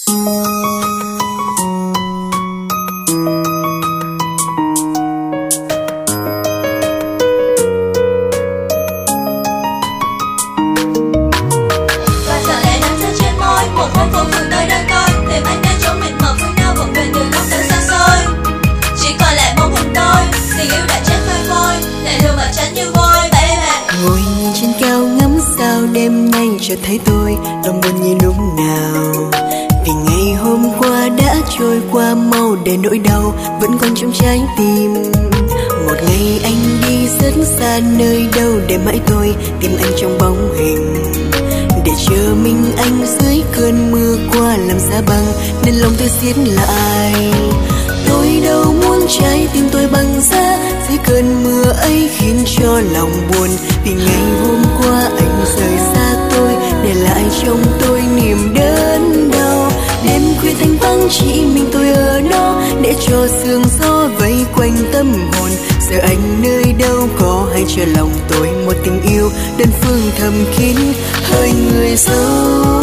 Chợt thấy tôi lòng buồn như lúc nào, vì ngày hôm qua đã trôi qua mau để nỗi đau vẫn còn trong trái tim. Một ngày anh đi rất xa nơi đâu để mãi tôi tìm anh trong bóng hình, để chờ mình anh dưới cơn mưa qua làm giá băng nên lòng tôi siết lại. Tôi đâu muốn trái tim tôi băng giá dưới cơn mưa ấy khiến cho lòng buồn, vì ngày hôm qua anh rời xa tôi để lại trong tôi niềm đớn đau. Đêm khuya thanh vắng chỉ mình tôi ở đó để cho sương gió vây quanh tâm hồn. Giờ anh nơi đâu có hay cho lòng tôi một tình yêu đơn phương thầm kín hơi người dấu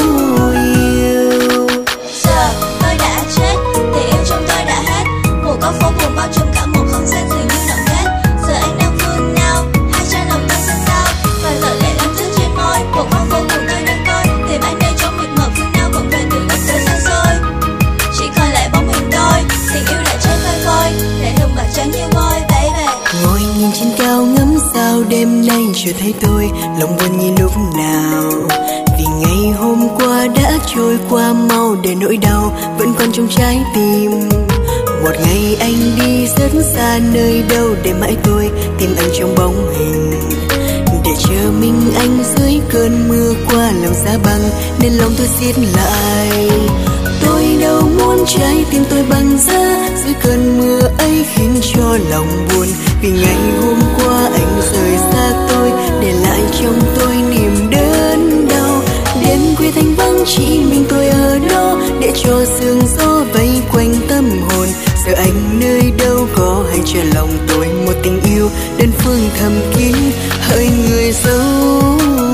yêu. Giờ tôi đã chết, tình yêu trong tôi đã hết, một góc phố buồn bao trùm cả một không gian dường như nặng hết. Giờ anh đang phương nào, hai trái lòng tôi ra sao, và giờ lệ lắm trước trên môi. Một góc phố buồn tôi đang coi, tìm anh nơi trong mịt mờ phương nào vọng về từ góc trời xa xôi. Chỉ còn lại bóng hình tôi, tình yêu đã chết phai phôi, lệ lùng bạc trắng như vôi, baby. Ngồi nhìn trên cao ngắm sao đêm nay chưa thấy tôi lòng buồn như lúc nào, vì ngày hôm qua đã trôi qua mau để nỗi đau vẫn còn trong trái tim. Một ngày anh đi rất xa nơi đâu để mãi tôi tìm anh trong bóng hình, để chờ mình anh dưới cơn mưa qua lòng giá băng nên lòng tôi siết lại. Tôi đâu muốn trái tim tôi băng giá dưới cơn mưa ấy khiến cho lòng buồn, vì ngày hôm qua anh rời xa tôi để lại trong tôi niềm đớn đau. Đêm khuya thanh vắng chỉ mình tôi ở đó để cho sương gió vây quanh tâm hồn. Giờ anh nơi đâu có hay cho lòng tôi một tình yêu đơn phương thầm kín hỡi người dấu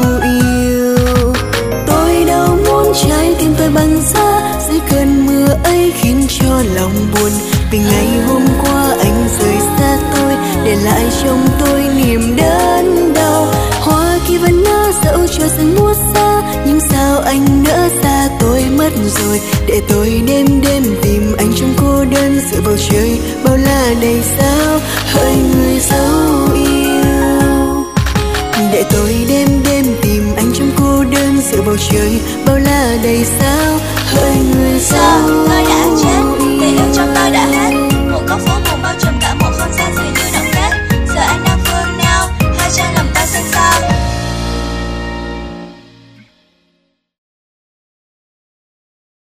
yêu. Tôi đâu muốn trái tim tôi băng giá dưới cơn mưa ấy khiến cho lòng buồn, vì ngày hôm qua anh rời xa tôi để lại trong tôi niềm đớn đau. Hoa kia vẫn nở dẫu cho sương buốt xa, nhưng sao anh nỡ xa tôi mất rồi, để tôi đêm đêm tìm anh trong cô đơn giữa bầu trời bao la đầy sao hỡi người dấu yêu. Để tôi đêm đêm tìm anh trong cô đơn giữa bầu trời bao la đầy sao hỡi người dấu yêu.